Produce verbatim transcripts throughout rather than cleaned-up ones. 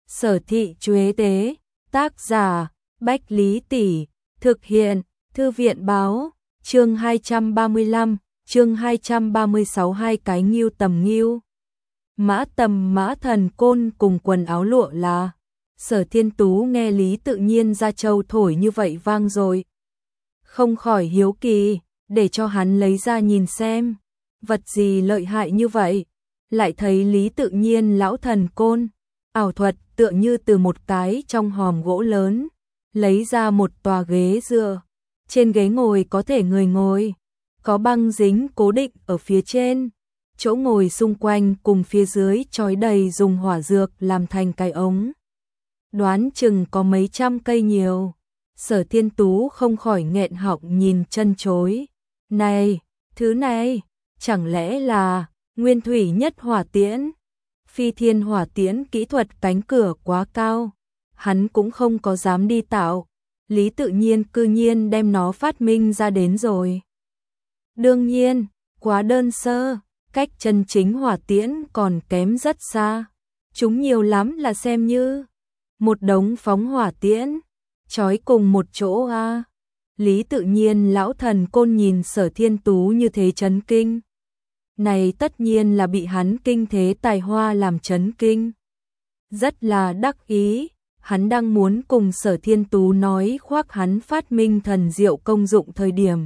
Sở Thị Chuế Tế, tác giả, Bách Lý Tỷ, thực hiện, Thư viện báo, chương hai trăm ba mươi lăm, chương hai trăm ba mươi sáu hai cái ngưu tầm ngưu. Mã Tầm Mã Thần Côn cùng quần áo lụa là. Sở Thiên Tú nghe Lý Tự Nhiên ra châu thổi như vậy vang rồi. Không khỏi hiếu kỳ, để cho hắn lấy ra nhìn xem, vật gì lợi hại như vậy. Lại thấy Lý Tự Nhiên lão thần côn, ảo thuật tựa như từ một cái trong hòm gỗ lớn, lấy ra một tòa ghế dựa. Trên ghế ngồi có thể người ngồi, có băng dính cố định ở phía trên. Chỗ ngồi xung quanh cùng phía dưới trói đầy dùng hỏa dược làm thành cái ống. Đoán chừng có mấy trăm cây nhiều. Sở Thiên Tú không khỏi nghẹn họng nhìn chân chối. Này, thứ này, chẳng lẽ là nguyên thủy nhất hỏa tiễn? Phi thiên hỏa tiễn kỹ thuật cánh cửa quá cao, hắn cũng không có dám đi tạo. Lý Tự Nhiên cư nhiên đem nó phát minh ra đến rồi. Đương nhiên, quá đơn sơ, cách chân chính hỏa tiễn còn kém rất xa. Chúng nhiều lắm là xem như một đống phóng hỏa tiễn, trói cùng một chỗ a. À. Lý Tự Nhiên lão thần côn nhìn Sở Thiên Tú như thế chấn kinh. Này tất nhiên là bị hắn kinh thế tài hoa làm chấn kinh. Rất là đắc ý, hắn đang muốn cùng Sở Thiên Tú nói khoác hắn phát minh thần diệu công dụng thời điểm.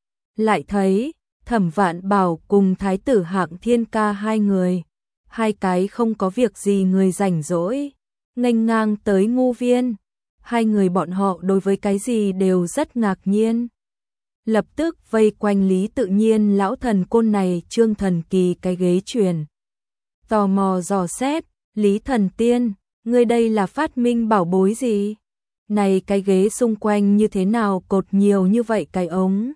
Lại thấy, Thẩm Vạn Bảo cùng Thái tử Hạng Thiên Ca hai người, hai cái không có việc gì người rảnh rỗi, nghênh ngang tới ngu viên. Hai người bọn họ đối với cái gì đều rất ngạc nhiên. Lập tức vây quanh Lý Tự Nhiên lão thần côn này trương thần kỳ cái ghế truyền. Tò mò dò xét, Lý Thần Tiên, ngươi đây là phát minh bảo bối gì? Này cái ghế xung quanh như thế nào cột nhiều như vậy cái ống?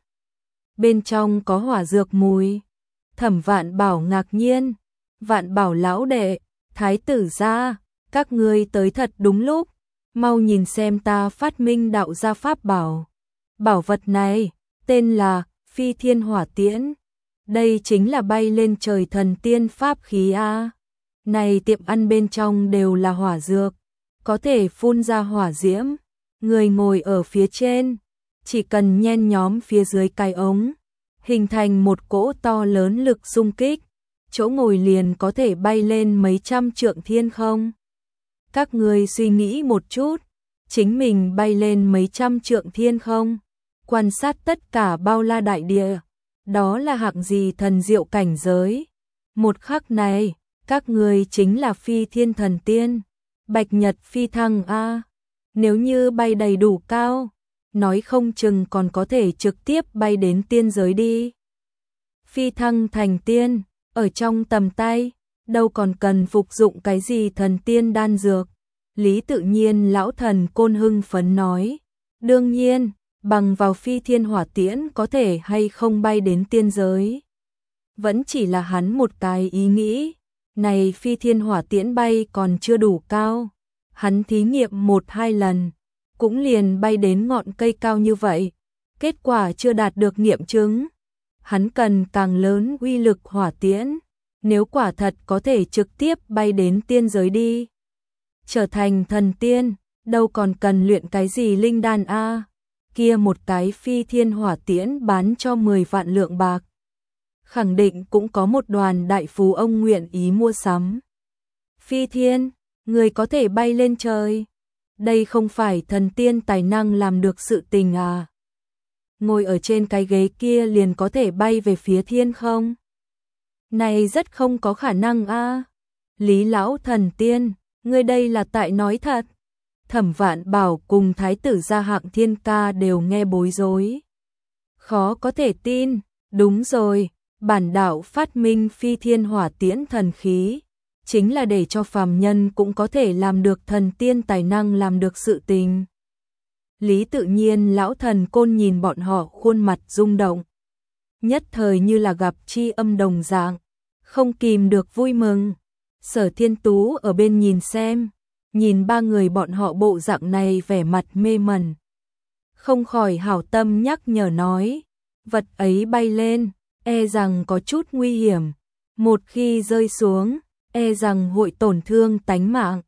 Bên trong có hỏa dược mùi. Thẩm Vạn Bảo ngạc nhiên. Vạn Bảo lão đệ, Thái tử gia, các ngươi tới thật đúng lúc. Mau nhìn xem ta phát minh đạo gia pháp bảo. Bảo vật này, tên là Phi Thiên Hỏa Tiễn. Đây chính là bay lên trời thần tiên pháp khí a. Này tiệm ăn bên trong đều là hỏa dược, có thể phun ra hỏa diễm. Người ngồi ở phía trên, chỉ cần nhen nhóm phía dưới cái ống, hình thành một cỗ to lớn lực xung kích, chỗ ngồi liền có thể bay lên mấy trăm trượng thiên không. Các ngươi suy nghĩ một chút, chính mình bay lên mấy trăm trượng thiên không, quan sát tất cả bao la đại địa, đó là hạng gì thần diệu cảnh giới. Một khắc này, các ngươi chính là phi thiên thần tiên, bạch nhật phi thăng a. Nếu như bay đầy đủ cao, nói không chừng còn có thể trực tiếp bay đến tiên giới đi. Phi thăng thành tiên, ở trong tầm tay, đâu còn cần phục dụng cái gì thần tiên đan dược. Lý Tự Nhiên lão thần côn hưng phấn nói, đương nhiên, bằng vào Phi Thiên Hỏa Tiễn có thể hay không bay đến tiên giới. Vẫn chỉ là hắn một cái ý nghĩ, này Phi Thiên Hỏa Tiễn bay còn chưa đủ cao. Hắn thí nghiệm một hai lần, cũng liền bay đến ngọn cây cao như vậy, kết quả chưa đạt được nghiệm chứng. Hắn cần càng lớn uy lực hỏa tiễn, nếu quả thật có thể trực tiếp bay đến tiên giới đi, trở thành thần tiên, đâu còn cần luyện cái gì linh đan a. Kia một cái Phi Thiên Hỏa Tiễn bán cho mười vạn lượng bạc, khẳng định cũng có một đoàn đại phú ông nguyện ý mua sắm. Phi Thiên, người có thể bay lên trời, đây không phải thần tiên tài năng làm được sự tình à? Ngồi ở trên cái ghế kia liền có thể bay về phía thiên không? Này rất không có khả năng a. À? Lý lão thần tiên, ngươi đây là tại nói thật? Thẩm Vạn Bảo cùng Thái tử gia Hạng Thiên Ca đều nghe bối rối. Khó có thể tin, đúng rồi, bản đạo phát minh Phi Thiên Hỏa Tiễn thần khí, chính là để cho phàm nhân cũng có thể làm được thần tiên tài năng làm được sự tình. Lý Tự Nhiên lão thần côn nhìn bọn họ khuôn mặt rung động, nhất thời như là gặp tri âm đồng dạng, không kìm được vui mừng. Sở Thiên Tú ở bên nhìn xem, nhìn ba người bọn họ bộ dạng này vẻ mặt mê mẩn, không khỏi hảo tâm nhắc nhở nói, vật ấy bay lên, e rằng có chút nguy hiểm, một khi rơi xuống, e rằng hội tổn thương tánh mạng,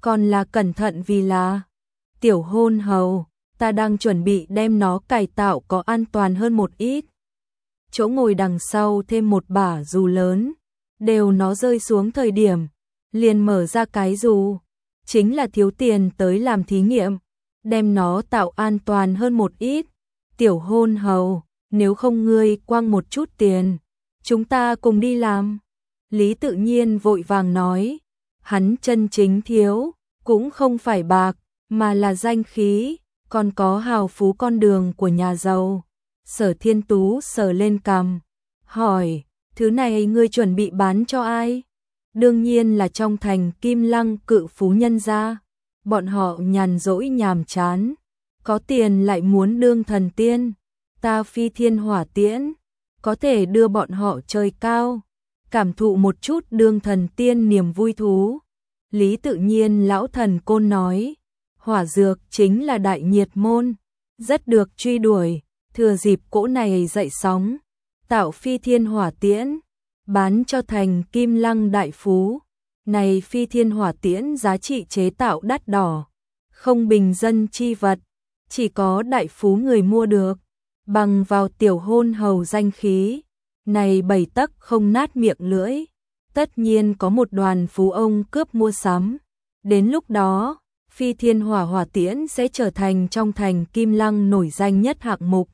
còn là cẩn thận vì là tiểu hôn hầu, ta đang chuẩn bị đem nó cải tạo có an toàn hơn một ít. Chỗ ngồi đằng sau thêm một bả dù lớn, đều nó rơi xuống thời điểm, liền mở ra cái dù, chính là thiếu tiền tới làm thí nghiệm, đem nó tạo an toàn hơn một ít. Tiểu hôn hầu, nếu không ngươi quăng một chút tiền, chúng ta cùng đi làm. Lý Tự Nhiên vội vàng nói, hắn chân chính thiếu, cũng không phải bạc, mà là danh khí, còn có hào phú con đường của nhà giàu. Sở Thiên Tú sờ lên cằm, hỏi, thứ này ngươi chuẩn bị bán cho ai? Đương nhiên là trong thành Kim Lăng cự phú nhân gia. Bọn họ nhàn rỗi nhàm chán, có tiền lại muốn đương thần tiên. Ta phi thiên hỏa tiễn, có thể đưa bọn họ chơi cao, cảm thụ một chút đương thần tiên niềm vui thú. Lý Tự Nhiên lão thần côn nói, hỏa dược chính là đại nhiệt môn, rất được truy đuổi, thừa dịp cỗ này dậy sóng, tạo phi thiên hỏa tiễn, bán cho thành Kim Lăng đại phú. Này phi thiên hỏa tiễn giá trị chế tạo đắt đỏ, không bình dân chi vật, chỉ có đại phú người mua được, bằng vào tiểu hôn hầu danh khí, này bảy tấc không nát miệng lưỡi, tất nhiên có một đoàn phú ông cướp mua sắm. Đến lúc đó, phi thiên hỏa hỏa tiễn sẽ trở thành trong thành Kim Lăng nổi danh nhất hạng mục.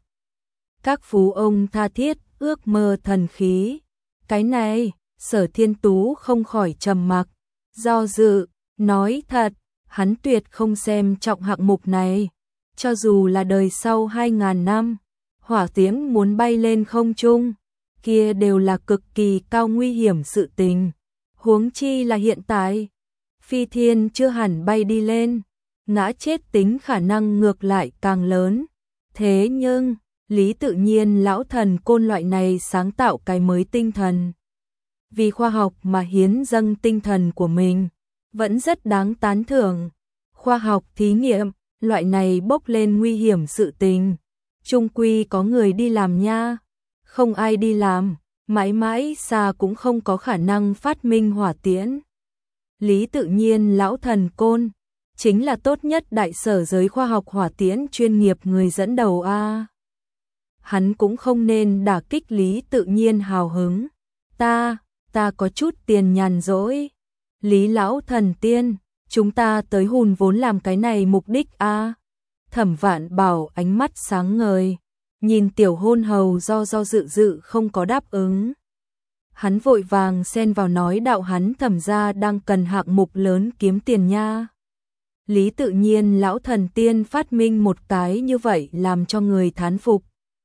Các phú ông tha thiết ước mơ thần khí. Cái này, Sở Thiên Tú không khỏi trầm mặc, do dự, nói thật, hắn tuyệt không xem trọng hạng mục này. Cho dù là đời sau hai ngàn năm, hỏa tiễn muốn bay lên không trung, kia đều là cực kỳ cao nguy hiểm sự tình. Huống chi là hiện tại, phi thiên chưa hẳn bay đi lên, ngã chết tính khả năng ngược lại càng lớn. Thế nhưng, Lý Tự Nhiên lão thần côn loại này sáng tạo cái mới tinh thần, vì khoa học mà hiến dâng tinh thần của mình, vẫn rất đáng tán thưởng. Khoa học thí nghiệm, loại này bốc lên nguy hiểm sự tình, chung quy có người đi làm nha. Không ai đi làm, mãi mãi xa cũng không có khả năng phát minh hỏa tiễn. Lý Tự Nhiên lão thần côn, chính là tốt nhất đại sở giới khoa học hỏa tiễn chuyên nghiệp người dẫn đầu a. Hắn cũng không nên đả kích Lý Tự Nhiên hào hứng. Ta, ta có chút tiền nhàn rỗi. Lý lão thần tiên, chúng ta tới hùn vốn làm cái này mục đích a. Thẩm Vạn Bảo ánh mắt sáng ngời, nhìn tiểu hôn hầu do do dự dự không có đáp ứng. Hắn vội vàng xen vào nói đạo hắn Thẩm gia đang cần hạng mục lớn kiếm tiền nha. Lý Tự Nhiên lão thần tiên phát minh một cái như vậy làm cho người thán phục.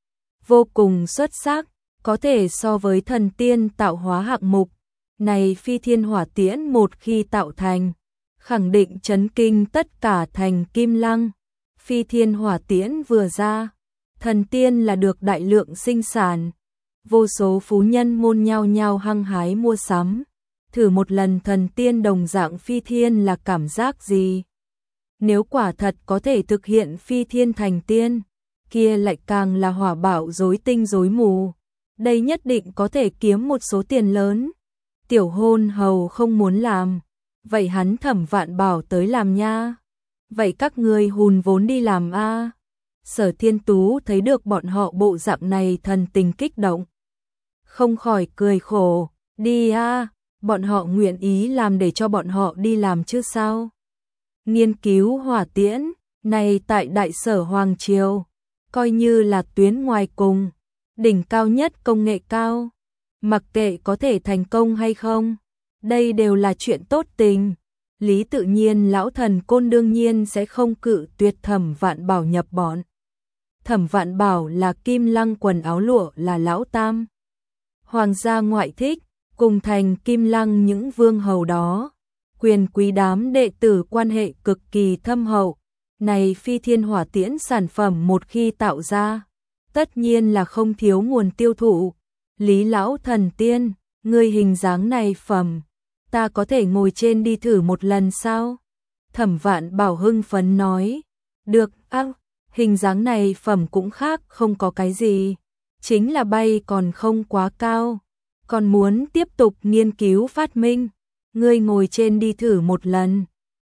Vô cùng xuất sắc, có thể so với thần tiên tạo hóa hạng mục. Này phi thiên hỏa tiễn một khi tạo thành, khẳng định chấn kinh tất cả thành Kim Lăng. Phi thiên hỏa tiễn vừa ra, thần tiên là được đại lượng sinh sản. Vô số phú nhân môn nhao nhao hăng hái mua sắm. Thử một lần thần tiên đồng dạng phi thiên là cảm giác gì? Nếu quả thật có thể thực hiện phi thiên thành tiên, kia lại càng là hỏa bạo rối tinh rối mù. Đây nhất định có thể kiếm một số tiền lớn. Tiểu hôn hầu không muốn làm, vậy hắn Thẩm Vạn Bảo tới làm nha. Vậy các ngươi hùn vốn đi làm a. Sở Thiên Tú thấy được bọn họ bộ dạng này thần tình kích động, không khỏi cười khổ, đi a, bọn họ nguyện ý làm để cho bọn họ đi làm chứ sao. Nghiên cứu hỏa tiễn, này tại đại sở Hoàng Triều, coi như là tuyến ngoài cùng, đỉnh cao nhất công nghệ cao, mặc kệ có thể thành công hay không, đây đều là chuyện tốt tình. Lý Tự Nhiên lão thần côn đương nhiên sẽ không cự tuyệt Thẩm Vạn Bảo nhập bọn. Thẩm Vạn Bảo là Kim Lăng quần áo lụa là lão tam, hoàng gia ngoại thích, cùng thành Kim Lăng những vương hầu đó, quyền quý đám đệ tử quan hệ cực kỳ thâm hậu. Này phi thiên hỏa tiễn sản phẩm một khi tạo ra, tất nhiên là không thiếu nguồn tiêu thụ. Lý lão thần tiên, ngươi hình dáng này phẩm, ta có thể ngồi trên đi thử một lần sao? Thẩm Vạn Bảo hưng phấn nói, được, ác, hình dáng này phẩm cũng khác không có cái gì, chính là bay còn không quá cao, còn muốn tiếp tục nghiên cứu phát minh, ngươi ngồi trên đi thử một lần.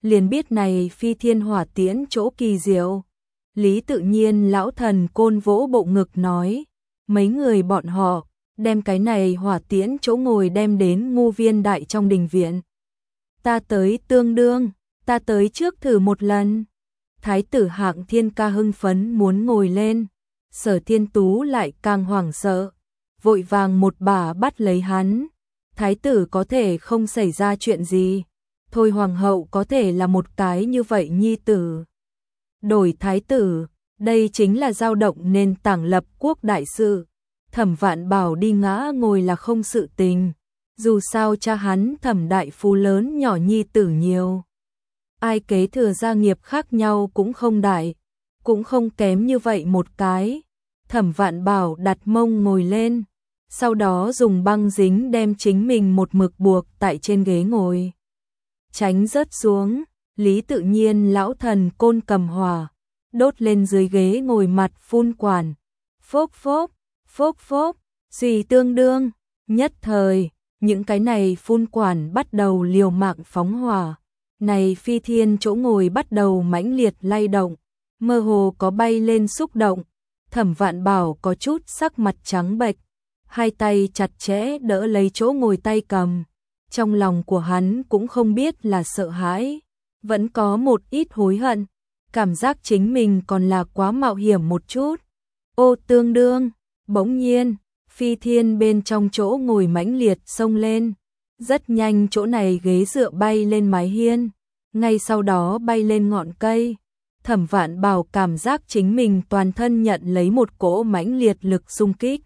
liền biết này phi thiên hỏa tiễn chỗ kỳ diệu. Lý Tự Nhiên lão thần côn vỗ bộ ngực nói, mấy người bọn họ đem cái này hỏa tiễn chỗ ngồi đem đến Ngô Viên Đại trong đình viện. Ta tới tương đương, ta tới trước thử một lần. Thái tử Hạng Thiên Ca hưng phấn muốn ngồi lên, Sở Thiên Tú lại càng hoảng sợ, vội vàng một bà bắt lấy hắn. Thái tử có thể không xảy ra chuyện gì, thôi hoàng hậu có thể là một cái như vậy nhi tử. Đổi thái tử, đây chính là dao động nền tảng lập quốc đại sự. Thẩm Vạn Bảo đi ngã ngồi là không sự tình, dù sao cha hắn Thẩm đại phu lớn nhỏ nhi tử nhiều. Ai kế thừa gia nghiệp khác nhau cũng không đại, cũng không kém như vậy một cái. Thẩm Vạn Bảo đặt mông ngồi lên, sau đó dùng băng dính đem chính mình một mực buộc tại trên ghế ngồi, tránh rớt xuống. Lý Tự Nhiên lão thần côn cầm hỏa, đốt lên dưới ghế ngồi mặt phun quản, phốc phốc, phốc phốc, xì tương đương. Nhất thời, những cái này phun quản bắt đầu liều mạng phóng hỏa. Này phi thiên chỗ ngồi bắt đầu mãnh liệt lay động, mơ hồ có bay lên xúc động. Thẩm Vạn Bảo có chút sắc mặt trắng bệch, hai tay chặt chẽ đỡ lấy chỗ ngồi tay cầm. Trong lòng của hắn cũng không biết là sợ hãi, vẫn có một ít hối hận, cảm giác chính mình còn là quá mạo hiểm một chút. Ô tương đương, bỗng nhiên, phi thiên bên trong chỗ ngồi mãnh liệt xông lên, rất nhanh chỗ này ghế dựa bay lên mái hiên, ngay sau đó bay lên ngọn cây. Thẩm Vạn Bảo cảm giác chính mình toàn thân nhận lấy một cỗ mãnh liệt lực xung kích,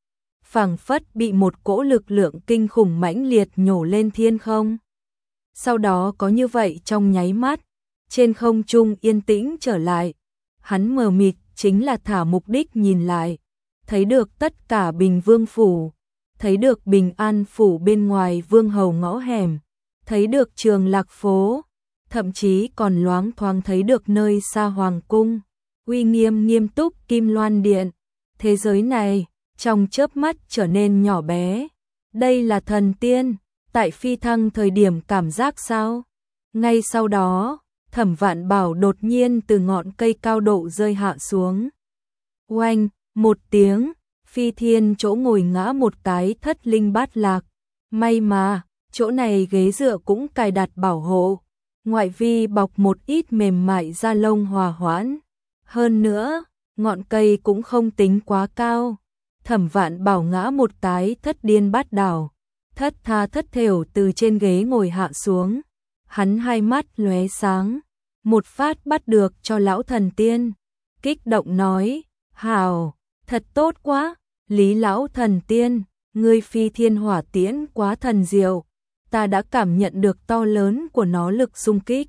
phảng phất bị một cỗ lực lượng kinh khủng mãnh liệt nhổ lên thiên không. Sau đó có như vậy trong nháy mắt, trên không trung yên tĩnh trở lại. Hắn mờ mịt chính là thả mục đích nhìn lại, thấy được tất cả Bình Vương phủ, thấy được Bình An phủ bên ngoài vương hầu ngõ hẻm, thấy được Trường Lạc phố, thậm chí còn loáng thoáng thấy được nơi xa hoàng cung, uy nghiêm nghiêm túc Kim Loan điện. Thế giới này trong chớp mắt trở nên nhỏ bé. Đây là thần tiên tại phi thăng thời điểm cảm giác sao? Ngay sau đó, Thẩm Vạn Bảo đột nhiên từ ngọn cây cao độ rơi hạ xuống. Oanh, một tiếng, phi thiên chỗ ngồi ngã một cái thất linh bát lạc. May mà, chỗ này ghế dựa cũng cài đặt bảo hộ, ngoại vi bọc một ít mềm mại da lông hòa hoãn. Hơn nữa, ngọn cây cũng không tính quá cao. Thẩm Vạn Bảo ngã một cái thất điên bát đảo, thất tha thất thểu từ trên ghế ngồi hạ xuống. Hắn hai mắt lóe sáng, một phát bắt được cho lão thần tiên, kích động nói, hào, thật tốt quá, Lý lão thần tiên, ngươi phi thiên hỏa tiễn quá thần diệu, ta đã cảm nhận được to lớn của nó lực xung kích.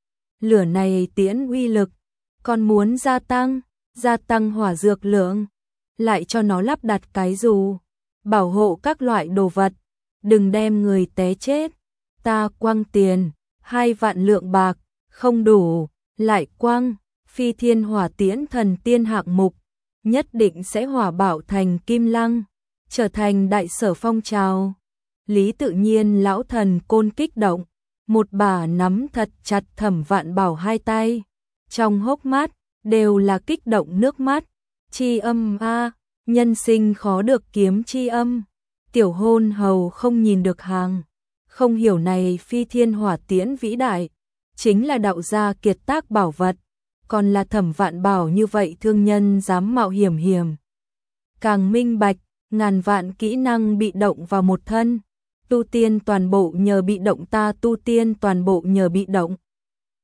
Lửa này tiễn uy lực, còn muốn gia tăng, gia tăng hỏa dược lượng, lại cho nó lắp đặt cái dù, bảo hộ các loại đồ vật, đừng đem người té chết. Ta quăng tiền, hai vạn lượng bạc, không đủ, lại quăng, phi thiên hỏa tiễn thần tiên hạng mục, nhất định sẽ hỏa bảo thành kim lăng, trở thành đại sở phong trào. Lý Tự Nhiên lão thần côn kích động, một bà nắm thật chặt Thẩm Vạn Bảo hai tay, trong hốc mắt đều là kích động nước mắt. Chi âm a, nhân sinh khó được kiếm chi âm. Tiểu hôn hầu không nhìn được hàng, không hiểu này phi thiên hỏa tiễn vĩ đại, chính là đạo gia kiệt tác bảo vật, còn là Thẩm Vạn Bảo như vậy thương nhân dám mạo hiểm hiểm. Càng minh bạch, ngàn vạn kỹ năng bị động vào một thân, tu tiên toàn bộ nhờ bị động, ta tu tiên toàn bộ nhờ bị động.